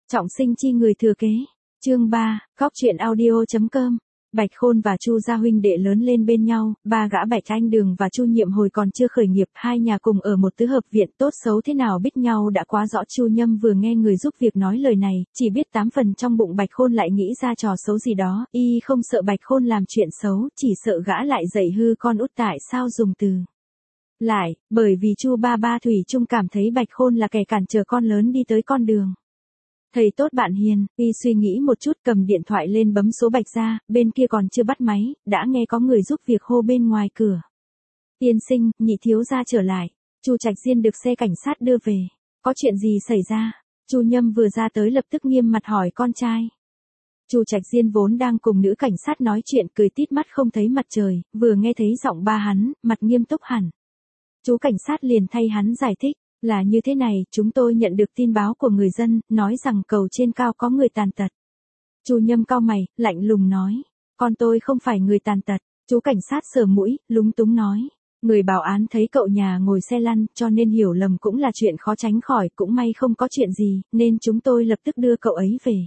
Trọng sinh chi người thừa kế. Chương 3, Góc truyện audio.com. Bạch Khôn và Chu gia huynh đệ lớn lên bên nhau, ba gã Bạch Anh Đường và Chu Nhiệm hồi còn chưa khởi nghiệp, hai nhà cùng ở một tứ hợp viện, tốt xấu thế nào biết nhau đã quá rõ. Chu Nhâm vừa nghe người giúp việc nói lời này, chỉ biết 8 phần trong bụng Bạch Khôn lại nghĩ ra trò xấu gì đó, y không sợ Bạch Khôn làm chuyện xấu, chỉ sợ gã lại dạy hư con út. Tại sao dùng từ lại? Bởi vì Chu ba thủy chung cảm thấy Bạch Khôn là kẻ cản trở con lớn đi tới con đường. Thầy tốt bạn hiền, y suy nghĩ một chút cầm điện thoại lên bấm số Bạch gia, bên kia còn chưa bắt máy, đã nghe có người giúp việc hô bên ngoài cửa. Tiên sinh, nhị thiếu gia trở lại. Chu Trạch Diên được xe cảnh sát đưa về. Có chuyện gì xảy ra? Chu Nhâm vừa ra tới lập tức nghiêm mặt hỏi con trai. Chu Trạch Diên vốn đang cùng nữ cảnh sát nói chuyện cười tít mắt không thấy mặt trời, vừa nghe thấy giọng ba hắn, mặt nghiêm túc hẳn. Chú cảnh sát liền thay hắn giải thích. Là như thế này, chúng tôi nhận được tin báo của người dân, nói rằng cầu trên cao có người tàn tật. Chu Nhâm cau mày, lạnh lùng nói. Con tôi không phải người tàn tật. Chú cảnh sát sờ mũi, lúng túng nói. Người bảo án thấy cậu nhà ngồi xe lăn, cho nên hiểu lầm cũng là chuyện khó tránh khỏi, cũng may không có chuyện gì, nên chúng tôi lập tức đưa cậu ấy về.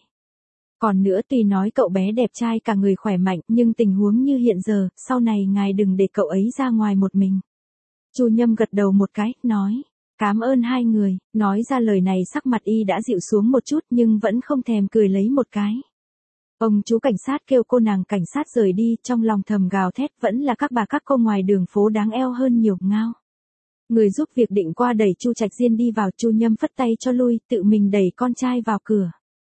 Còn nữa, tuy nói cậu bé đẹp trai cả người khỏe mạnh, nhưng tình huống như hiện giờ, sau này ngài đừng để cậu ấy ra ngoài một mình. Chu Nhâm gật đầu một cái, nói. Cảm ơn hai người. Nói ra lời này sắc mặt y đã dịu xuống một chút nhưng vẫn không thèm cười lấy một cái. Ông chú cảnh sát kêu cô nàng cảnh sát rời đi, trong lòng thầm gào thét, vẫn là các bà các cô ngoài đường phố đáng eo hơn nhiều. Ngao. Người giúp việc định qua đẩy Chu Trạch Diên đi vào, Chu Nhâm phất tay cho lui, tự mình đẩy con trai vào cửa.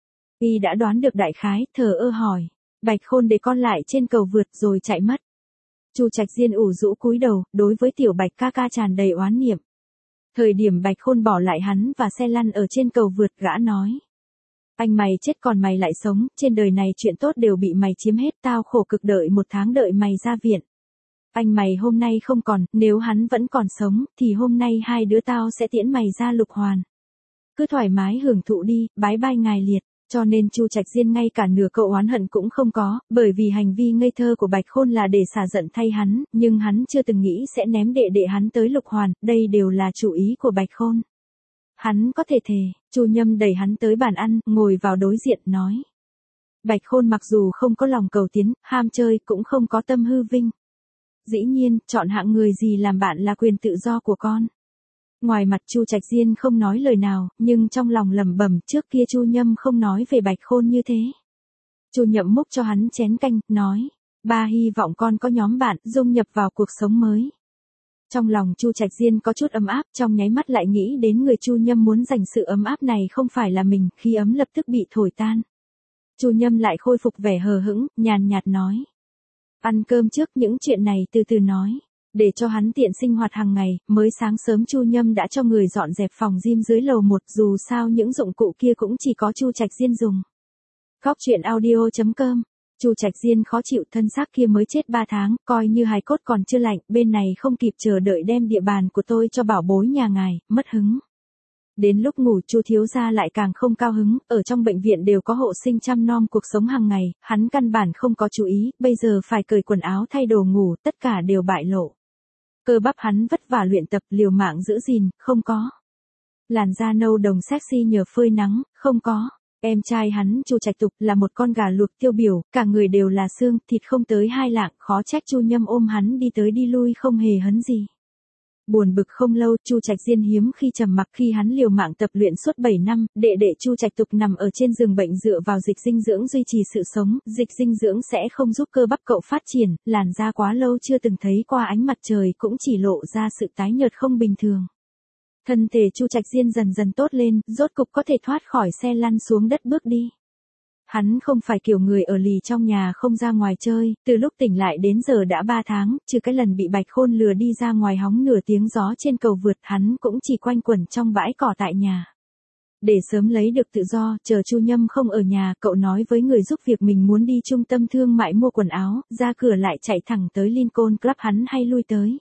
Y đã đoán được đại khái, thờ ơ hỏi. Bạch Khôn để con lại trên cầu vượt rồi chạy mất. Chu Trạch Diên ủ rũ cúi đầu, đối với tiểu Bạch ca ca tràn đầy oán niệm. Thời điểm Bạch Khôn bỏ lại hắn và xe lăn ở trên cầu vượt, gã nói. Anh mày chết còn mày lại sống, trên đời này chuyện tốt đều bị mày chiếm hết, tao khổ cực đợi 1 tháng đợi mày ra viện. Anh mày hôm nay không còn, nếu hắn vẫn còn sống, thì hôm nay hai đứa tao sẽ tiễn mày ra lục hoàn. Cứ thoải mái hưởng thụ đi, bái bai ngài liệt. Cho nên Chu Trạch Diên ngay cả nửa cậu oán hận cũng không có, bởi vì hành vi ngây thơ của Bạch Khôn là để xả giận thay hắn, nhưng hắn chưa từng nghĩ sẽ ném đệ đệ hắn tới lục hoàn, đây đều là chủ ý của Bạch Khôn. Hắn có thể thề. Chu Nhâm đẩy hắn tới bàn ăn, ngồi vào đối diện, nói. Bạch Khôn mặc dù không có lòng cầu tiến, ham chơi, cũng không có tâm hư vinh. Dĩ nhiên, chọn hạng người gì làm bạn là quyền tự do của con. Ngoài mặt Chu Trạch Diên không nói lời nào, nhưng trong lòng lẩm bẩm, trước kia Chu Nhâm không nói về Bạch Khôn như thế. Chu Nhậm múc cho hắn chén canh, nói, ba hy vọng con có nhóm bạn, dung nhập vào cuộc sống mới. Trong lòng Chu Trạch Diên có chút ấm áp, trong nháy mắt lại nghĩ đến người Chu Nhâm muốn dành sự ấm áp này không phải là mình, khí ấm lập tức bị thổi tan. Chu Nhâm lại khôi phục vẻ hờ hững, nhàn nhạt nói. Ăn cơm trước, những chuyện này từ từ nói. Để cho hắn tiện sinh hoạt hàng ngày, mới sáng sớm Chu Nhâm đã cho người dọn dẹp phòng gym dưới lầu 1, dù sao những dụng cụ kia cũng chỉ có Chu Trạch Diên dùng. Góc truyện audio.com. Chu Trạch Diên khó chịu, thân xác kia mới chết 3 tháng, coi như hài cốt còn chưa lạnh, bên này không kịp chờ đợi đem địa bàn của tôi cho bảo bối nhà ngài, mất hứng. Đến lúc ngủ Chu thiếu gia lại càng không cao hứng, ở trong bệnh viện đều có hộ sinh chăm nom cuộc sống hàng ngày, hắn căn bản không có chú ý, bây giờ phải cởi quần áo thay đồ ngủ, tất cả đều bại lộ. Cơ bắp hắn vất vả luyện tập, liều mạng giữ gìn, không có. Làn da nâu đồng sexy nhờ phơi nắng, không có. Em trai hắn Chu Trạch Tục là một con gà luộc tiêu biểu, cả người đều là xương, thịt không tới 2 lạng, khó trách Chu Nhâm ôm hắn đi tới đi lui không hề hấn gì. Buồn bực không lâu, Chu Trạch Diên hiếm khi trầm mặc, khi hắn liều mạng tập luyện suốt 7 năm, đệ đệ Chu Trạch Tục nằm ở trên giường bệnh dựa vào dịch dinh dưỡng duy trì sự sống, dịch dinh dưỡng sẽ không giúp cơ bắp cậu phát triển, làn da quá lâu chưa từng thấy qua ánh mặt trời cũng chỉ lộ ra sự tái nhợt không bình thường. Thân thể Chu Trạch Diên dần dần tốt lên, rốt cục có thể thoát khỏi xe lăn xuống đất bước đi. Hắn không phải kiểu người ở lì trong nhà không ra ngoài chơi, từ lúc tỉnh lại đến giờ đã 3 tháng, trừ cái lần bị Bạch Khôn lừa đi ra ngoài hóng nửa tiếng gió trên cầu vượt, hắn cũng chỉ quanh quẩn trong bãi cỏ tại nhà. Để sớm lấy được tự do, chờ Chu Nhâm không ở nhà, cậu nói với người giúp việc mình muốn đi trung tâm thương mại mua quần áo, ra cửa lại chạy thẳng tới Lincoln Club hắn hay lui tới.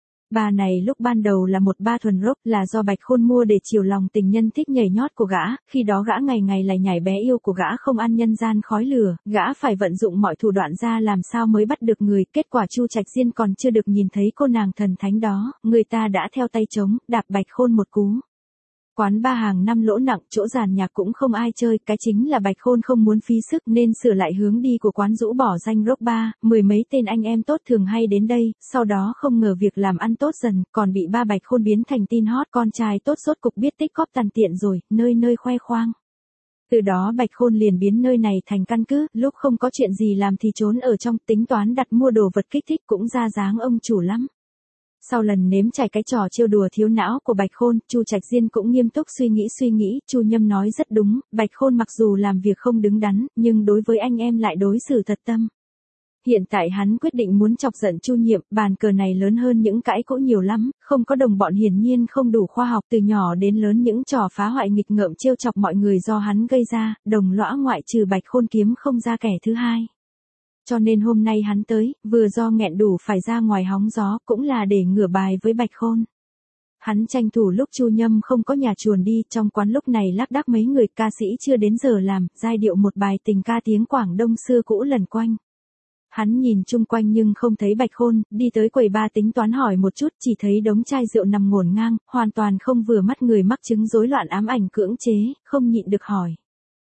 Bà này lúc ban đầu là một ba thuần rock, là do Bạch Khôn mua để chiều lòng tình nhân thích nhảy nhót của gã, khi đó gã ngày ngày lại nhảy bé yêu của gã không ăn nhân gian khói lửa, gã phải vận dụng mọi thủ đoạn ra làm sao mới bắt được người, kết quả Chu Trạch Diên còn chưa được nhìn thấy cô nàng thần thánh đó, người ta đã theo tay trống, đạp Bạch Khôn một cú. Quán ba hàng năm lỗ nặng, chỗ giàn nhạc cũng không ai chơi, cái chính là Bạch Khôn không muốn phí sức nên sửa lại hướng đi của quán, rũ bỏ danh rock bar, mười mấy tên anh em tốt thường hay đến đây, sau đó không ngờ việc làm ăn tốt dần, còn bị ba Bạch Khôn biến thành tin hot, con trai tốt rốt cục biết tích góp tàn tiện rồi, nơi nơi khoe khoang. Từ đó Bạch Khôn liền biến nơi này thành căn cứ, lúc không có chuyện gì làm thì trốn ở trong, tính toán đặt mua đồ vật kích thích cũng ra dáng ông chủ lắm. Sau lần nếm trải cái trò trêu đùa thiếu não của Bạch Khôn, Chu Trạch Diên cũng nghiêm túc suy nghĩ, Chu Nhâm nói rất đúng, Bạch Khôn mặc dù làm việc không đứng đắn, nhưng đối với anh em lại đối xử thật tâm. Hiện tại hắn quyết định muốn chọc giận Chu Nhiệm, bàn cờ này lớn hơn những cãi cỗ nhiều lắm, không có đồng bọn hiển nhiên không đủ khoa học, từ nhỏ đến lớn những trò phá hoại nghịch ngợm trêu chọc mọi người do hắn gây ra, đồng lõa ngoại trừ Bạch Khôn kiếm không ra kẻ thứ hai. Cho nên hôm nay hắn tới, vừa do nghẹn đủ phải ra ngoài hóng gió, cũng là để ngửa bài với Bạch Khôn. Hắn tranh thủ lúc Chu Nhâm không có nhà chuồn đi, trong quán lúc này lác đác mấy người ca sĩ chưa đến giờ làm, giai điệu một bài tình ca tiếng Quảng Đông xưa cũ lần quanh. Hắn nhìn chung quanh nhưng không thấy Bạch Khôn, đi tới quầy ba tính toán hỏi một chút, chỉ thấy đống chai rượu nằm ngổn ngang, hoàn toàn không vừa mắt, người mắc chứng rối loạn ám ảnh cưỡng chế, không nhịn được hỏi.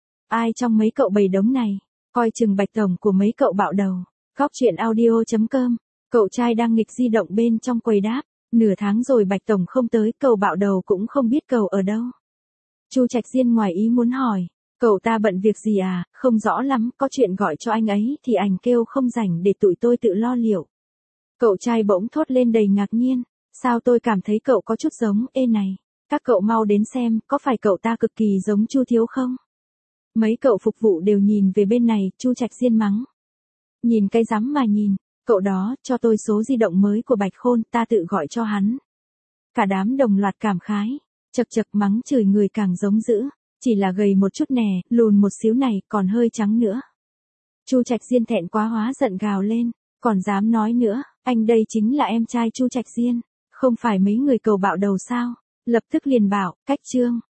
Ai trong mấy cậu bày đống này? Coi chừng Bạch tổng của mấy cậu bạo đầu. Góc chuyện audio.com. Cậu trai đang nghịch di động bên trong quầy đáp. Nửa tháng rồi Bạch tổng không tới, cậu bạo đầu cũng không biết cậu ở đâu. Chu Trạch Diên ngoài ý muốn hỏi. Cậu ta bận việc gì à, không rõ lắm, có chuyện gọi cho anh ấy thì anh kêu không rảnh để tụi tôi tự lo liệu. Cậu trai bỗng thốt lên đầy ngạc nhiên. Sao tôi cảm thấy cậu có chút giống, ê này. Các cậu mau đến xem, có phải cậu ta cực kỳ giống Chu thiếu không? Mấy cậu phục vụ đều nhìn về bên này, Chu Trạch Diên mắng. Nhìn cái rắm mà nhìn, cậu đó, cho tôi số di động mới của Bạch Khôn, ta tự gọi cho hắn. Cả đám đồng loạt cảm khái, chật chật mắng chửi người càng giống dữ, chỉ là gầy một chút nè, lùn một xíu này, còn hơi trắng nữa. Chu Trạch Diên thẹn quá hóa giận gào lên, còn dám nói nữa, anh đây chính là em trai Chu Trạch Diên, không phải mấy người cầu bạo đầu sao, lập tức liền bảo, cách chương.